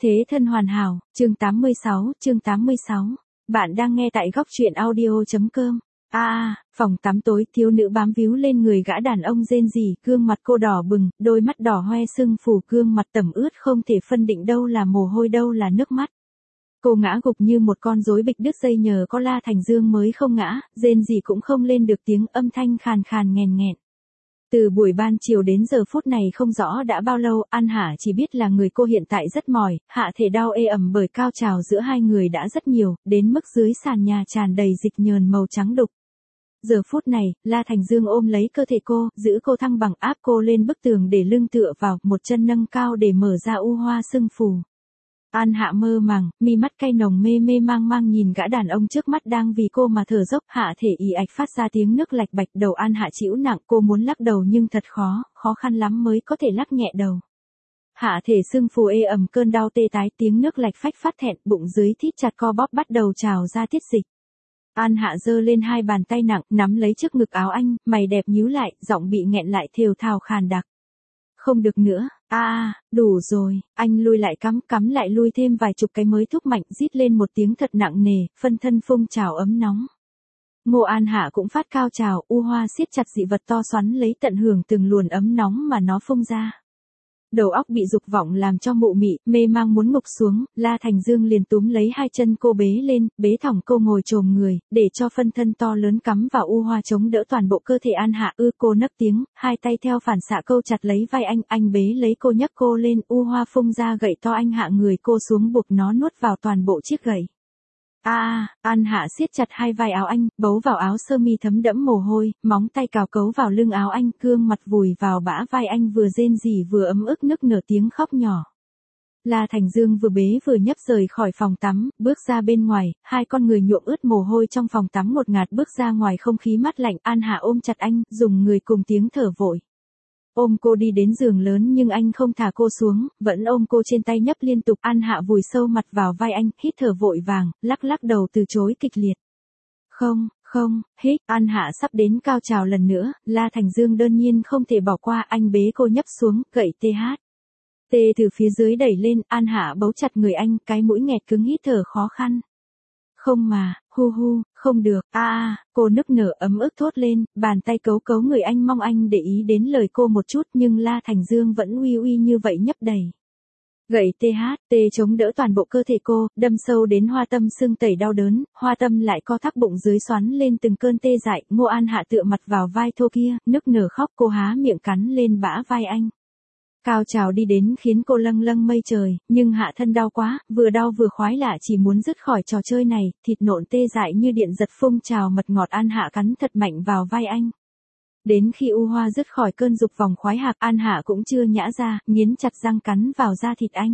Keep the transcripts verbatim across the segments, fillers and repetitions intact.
Thế thân hoàn hảo, chương tám mươi sáu, chương tám mươi sáu. Bạn đang nghe tại góc truyện audio.com. A à, phòng tắm tối, thiếu nữ bám víu lên người gã đàn ông rên rỉ, gương mặt cô đỏ bừng, đôi mắt đỏ hoe sưng phù, gương mặt tẩm ướt không thể phân định đâu là mồ hôi đâu là nước mắt. Cô ngã gục như một con rối bịch đứt dây, nhờ có La Thành Dương mới không ngã, rên rỉ cũng không lên được tiếng, âm thanh khàn khàn nghèn nghẹn. Từ buổi ban chiều đến giờ phút này không rõ đã bao lâu, An Hạ chỉ biết là người cô hiện tại rất mỏi, hạ thể đau ê ẩm bởi cao trào giữa hai người đã rất nhiều, đến mức dưới sàn nhà tràn đầy dịch nhờn màu trắng đục. Giờ phút này, La Thành Dương ôm lấy cơ thể cô, giữ cô thăng bằng, áp cô lên bức tường để lưng tựa vào, một chân nâng cao để mở ra u hoa sưng phù. An Hạ mơ màng, mi mắt cay nồng mê mê mang mang nhìn gã đàn ông trước mắt đang vì cô mà thở dốc, hạ thể ì ạch phát ra tiếng nước lạch bạch, đầu An Hạ chịu nặng, cô muốn lắc đầu nhưng thật khó, khó khăn lắm mới có thể lắc nhẹ đầu. Hạ thể sưng phù ê ẩm, cơn đau tê tái, tiếng nước lạch phách phát thẹn, bụng dưới thít chặt co bóp bắt đầu trào ra tiết dịch. An Hạ giơ lên hai bàn tay nặng, nắm lấy trước ngực áo anh, mày đẹp nhíu lại, giọng bị nghẹn lại thều thào khàn đặc. Không được nữa, a à, đủ rồi, anh lui lại cắm cắm lại lui thêm vài chục cái mới thúc mạnh, rít lên một tiếng thật nặng nề, phân thân phun trào ấm nóng. Ngô An Hạ cũng phát cao trào, u hoa siết chặt dị vật to xoắn lấy, tận hưởng từng luồn ấm nóng mà nó phun ra. Đầu óc bị dục vọng làm cho mụ mị, mê mang muốn ngục xuống, La Thành Dương liền túm lấy hai chân cô bế lên, bế thỏng cô ngồi chồm người, để cho phân thân to lớn cắm vào u hoa chống đỡ toàn bộ cơ thể An Hạ. Ư cô nấc tiếng, hai tay theo phản xạ câu chặt lấy vai anh, anh bế lấy cô nhấc cô lên, u hoa phun ra gậy to, anh hạ người cô xuống buộc nó nuốt vào toàn bộ chiếc gậy. A à, An Hạ siết chặt hai vai áo anh, bấu vào áo sơ mi thấm đẫm mồ hôi, móng tay cào cấu vào lưng áo anh, gương mặt vùi vào bã vai anh, vừa rên rỉ vừa ấm ức nức nở tiếng khóc nhỏ. La Thành Dương vừa bế vừa nhấc rời khỏi phòng tắm, bước ra bên ngoài, hai con người nhuộm ướt mồ hôi trong phòng tắm ngột ngạt, bước ra ngoài không khí mát lạnh. An Hạ ôm chặt anh, dùng người cùng tiếng thở vội. Ôm cô đi đến giường lớn nhưng anh không thả cô xuống, vẫn ôm cô trên tay nhấp liên tục. An Hạ vùi sâu mặt vào vai anh, hít thở vội vàng, lắc lắc đầu từ chối kịch liệt. Không, không, hít, An Hạ sắp đến cao trào lần nữa, La Thành Dương đơn nhiên không thể bỏ qua, anh bế cô nhấp xuống, gậy tê hát. Tê từ phía dưới đẩy lên, An Hạ bấu chặt người anh, cái mũi nghẹt cứng, hít thở khó khăn. Không mà, hu hu, không được, a à, cô nức nở ấm ức thốt lên, bàn tay cấu cấu người anh, mong anh để ý đến lời cô một chút, nhưng La Thành Dương vẫn uy uy như vậy nhấp đầy. Gậy tê hát, tê chống đỡ toàn bộ cơ thể cô, đâm sâu đến hoa tâm sưng tẩy đau đớn, hoa tâm lại co thắt, bụng dưới xoắn lên từng cơn tê dại. Ngô An Hạ tựa mặt vào vai thô kia, nức nở khóc, cô há miệng cắn lên bã vai anh. Cao trào đi đến khiến cô lâng lâng mây trời, nhưng hạ thân đau quá, vừa đau vừa khoái lạ, chỉ muốn dứt khỏi trò chơi này, thịt nộn tê dại như điện giật phun trào mật ngọt. An Hạ cắn thật mạnh vào vai anh. Đến khi u hoa dứt khỏi cơn dục vòng khoái hạc, An Hạ cũng chưa nhã ra, nghiến chặt răng cắn vào da thịt anh.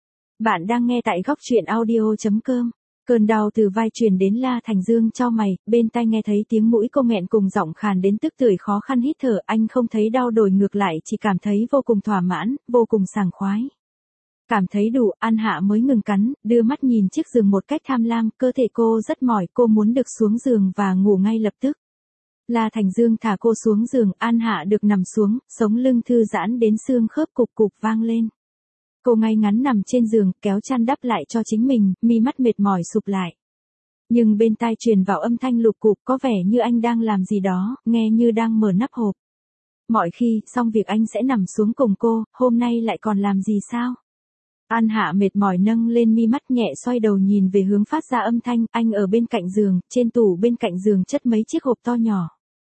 Bạn đang nghe tại góc truyện audio.com. Cơn đau từ vai truyền đến, La Thành Dương chau mày, bên tai nghe thấy tiếng mũi cô nghẹn cùng giọng khàn đến tức tưởi khó khăn hít thở, anh không thấy đau, đổi ngược lại chỉ cảm thấy vô cùng thỏa mãn, vô cùng sảng khoái. Cảm thấy đủ, An Hạ mới ngừng cắn, đưa mắt nhìn chiếc giường một cách tham lam, cơ thể cô rất mỏi, cô muốn được xuống giường và ngủ ngay lập tức. La Thành Dương thả cô xuống giường, An Hạ được nằm xuống, sống lưng thư giãn đến xương khớp cục cục vang lên. Cô ngay ngắn nằm trên giường, kéo chăn đắp lại cho chính mình, mi mắt mệt mỏi sụp lại. Nhưng bên tai truyền vào âm thanh lục cục, có vẻ như anh đang làm gì đó, nghe như đang mở nắp hộp. Mọi khi, xong việc anh sẽ nằm xuống cùng cô, hôm nay lại còn làm gì sao? An Hạ mệt mỏi nâng lên mi mắt nhẹ, xoay đầu nhìn về hướng phát ra âm thanh, anh ở bên cạnh giường, trên tủ bên cạnh giường chất mấy chiếc hộp to nhỏ.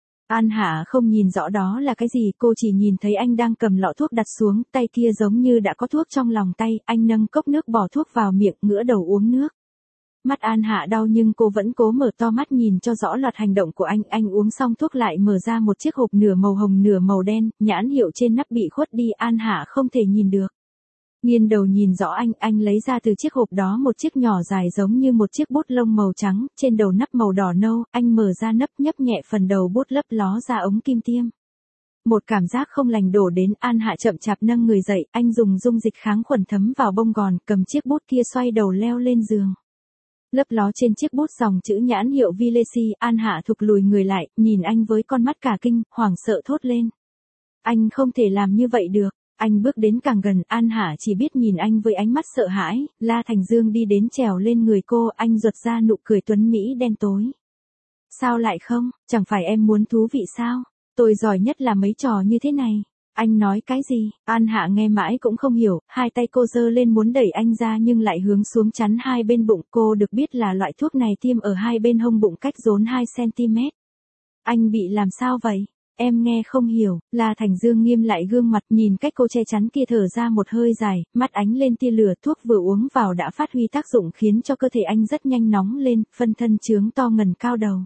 An Hạ không nhìn rõ đó là cái gì, cô chỉ nhìn thấy anh đang cầm lọ thuốc đặt xuống, tay kia giống như đã có thuốc trong lòng tay, anh nâng cốc nước bỏ thuốc vào miệng, ngửa đầu uống nước. Mắt An Hạ đau nhưng cô vẫn cố mở to mắt nhìn cho rõ loạt hành động của anh, anh uống xong thuốc lại mở ra một chiếc hộp nửa màu hồng nửa màu đen, nhãn hiệu trên nắp bị khuất đi, An Hạ không thể nhìn được. Nghiêng đầu nhìn rõ anh, anh lấy ra từ chiếc hộp đó một chiếc nhỏ dài giống như một chiếc bút lông màu trắng, trên đầu nắp màu đỏ nâu, anh mở ra nắp nhấp nhẹ phần đầu bút, lấp ló ra ống kim tiêm. Một cảm giác không lành đổ đến, An Hạ chậm chạp nâng người dậy, anh dùng dung dịch kháng khuẩn thấm vào bông gòn, cầm chiếc bút kia xoay đầu leo lên giường. Lấp ló trên chiếc bút dòng chữ nhãn hiệu Vilesi, An Hạ thụt lùi người lại, nhìn anh với con mắt cả kinh, hoảng sợ thốt lên. Anh không thể làm như vậy được. Anh bước đến càng gần, An Hạ chỉ biết nhìn anh với ánh mắt sợ hãi, La Thành Dương đi đến trèo lên người cô, anh giật ra nụ cười tuấn Mỹ đen tối. Sao lại không, chẳng phải em muốn thú vị sao? Tôi giỏi nhất là mấy trò như thế này. Anh nói cái gì? An Hạ nghe mãi cũng không hiểu, hai tay cô giơ lên muốn đẩy anh ra nhưng lại hướng xuống chắn hai bên bụng. Cô được biết là loại thuốc này tiêm ở hai bên hông bụng cách rốn hai xăng-ti-mét. Anh bị làm sao vậy? Em nghe không hiểu. La Thành Dương nghiêm lại gương mặt, nhìn cách cô che chắn kia, thở ra một hơi dài, mắt ánh lên tia lửa. Thuốc vừa uống vào đã phát huy tác dụng khiến cho cơ thể anh rất nhanh nóng lên, phân thân trướng to ngần cao đầu.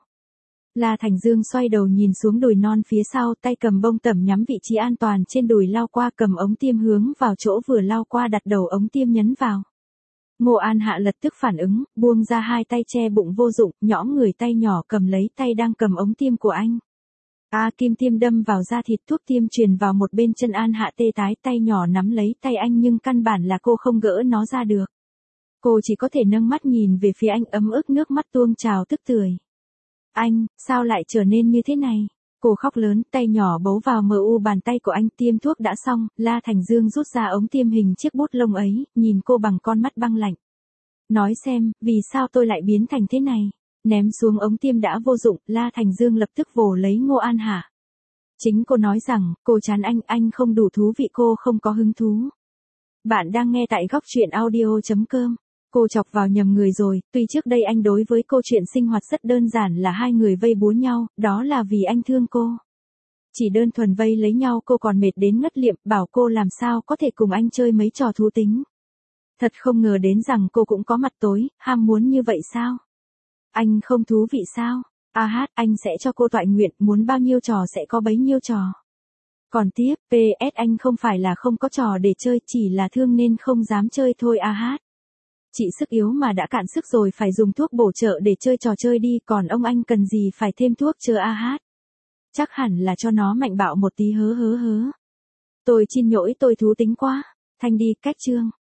La Thành Dương xoay đầu nhìn xuống đùi non phía sau, tay cầm bông tẩm nhắm vị trí an toàn trên đùi lao qua, cầm ống tiêm hướng vào chỗ vừa lao qua, đặt đầu ống tiêm nhấn vào. Ngô An Hạ lập tức phản ứng, buông ra hai tay che bụng vô dụng, nhõm người tay nhỏ cầm lấy tay đang cầm ống tiêm của anh. A à, kim tiêm đâm vào da thịt, thuốc tiêm truyền vào một bên chân An Hạ tê tái, tay nhỏ nắm lấy tay anh nhưng căn bản là cô không gỡ nó ra được. Cô chỉ có thể nâng mắt nhìn về phía anh, ấm ức, nước mắt tuôn trào tức tưởi. Anh, sao lại trở nên như thế này? Cô khóc lớn, tay nhỏ bấu vào mờ u bàn tay của anh. Tiêm thuốc đã xong, La Thành Dương rút ra ống tiêm hình chiếc bút lông ấy, nhìn cô bằng con mắt băng lạnh. Nói xem, vì sao tôi lại biến thành thế này? Ném xuống ống tiêm đã vô dụng, La Thành Dương lập tức vồ lấy Ngô An Hạ. Chính cô nói rằng, cô chán anh, anh không đủ thú vị, cô không có hứng thú. Bạn đang nghe tại góc truyện audio chấm com. Cô chọc vào nhầm người rồi, tuy trước đây anh đối với cô chuyện sinh hoạt rất đơn giản là hai người vây búa nhau, đó là vì anh thương cô. Chỉ đơn thuần vây lấy nhau cô còn mệt đến ngất liệm, bảo cô làm sao có thể cùng anh chơi mấy trò thú tính. Thật không ngờ đến rằng cô cũng có mặt tối, ham muốn như vậy sao? Anh không thú vị sao? A hát, anh sẽ cho cô toại nguyện, muốn bao nhiêu trò sẽ có bấy nhiêu trò. Còn tiếp, pê ét anh không phải là không có trò để chơi, chỉ là thương nên không dám chơi thôi A hát. Chị sức yếu mà đã cạn sức rồi, phải dùng thuốc bổ trợ để chơi trò chơi đi, còn ông anh cần gì phải thêm thuốc chờ A hát. Chắc hẳn là cho nó mạnh bạo một tí, hớ hớ hớ. Tôi xin lỗi, tôi thú tính quá. Thanh đi, cách chương.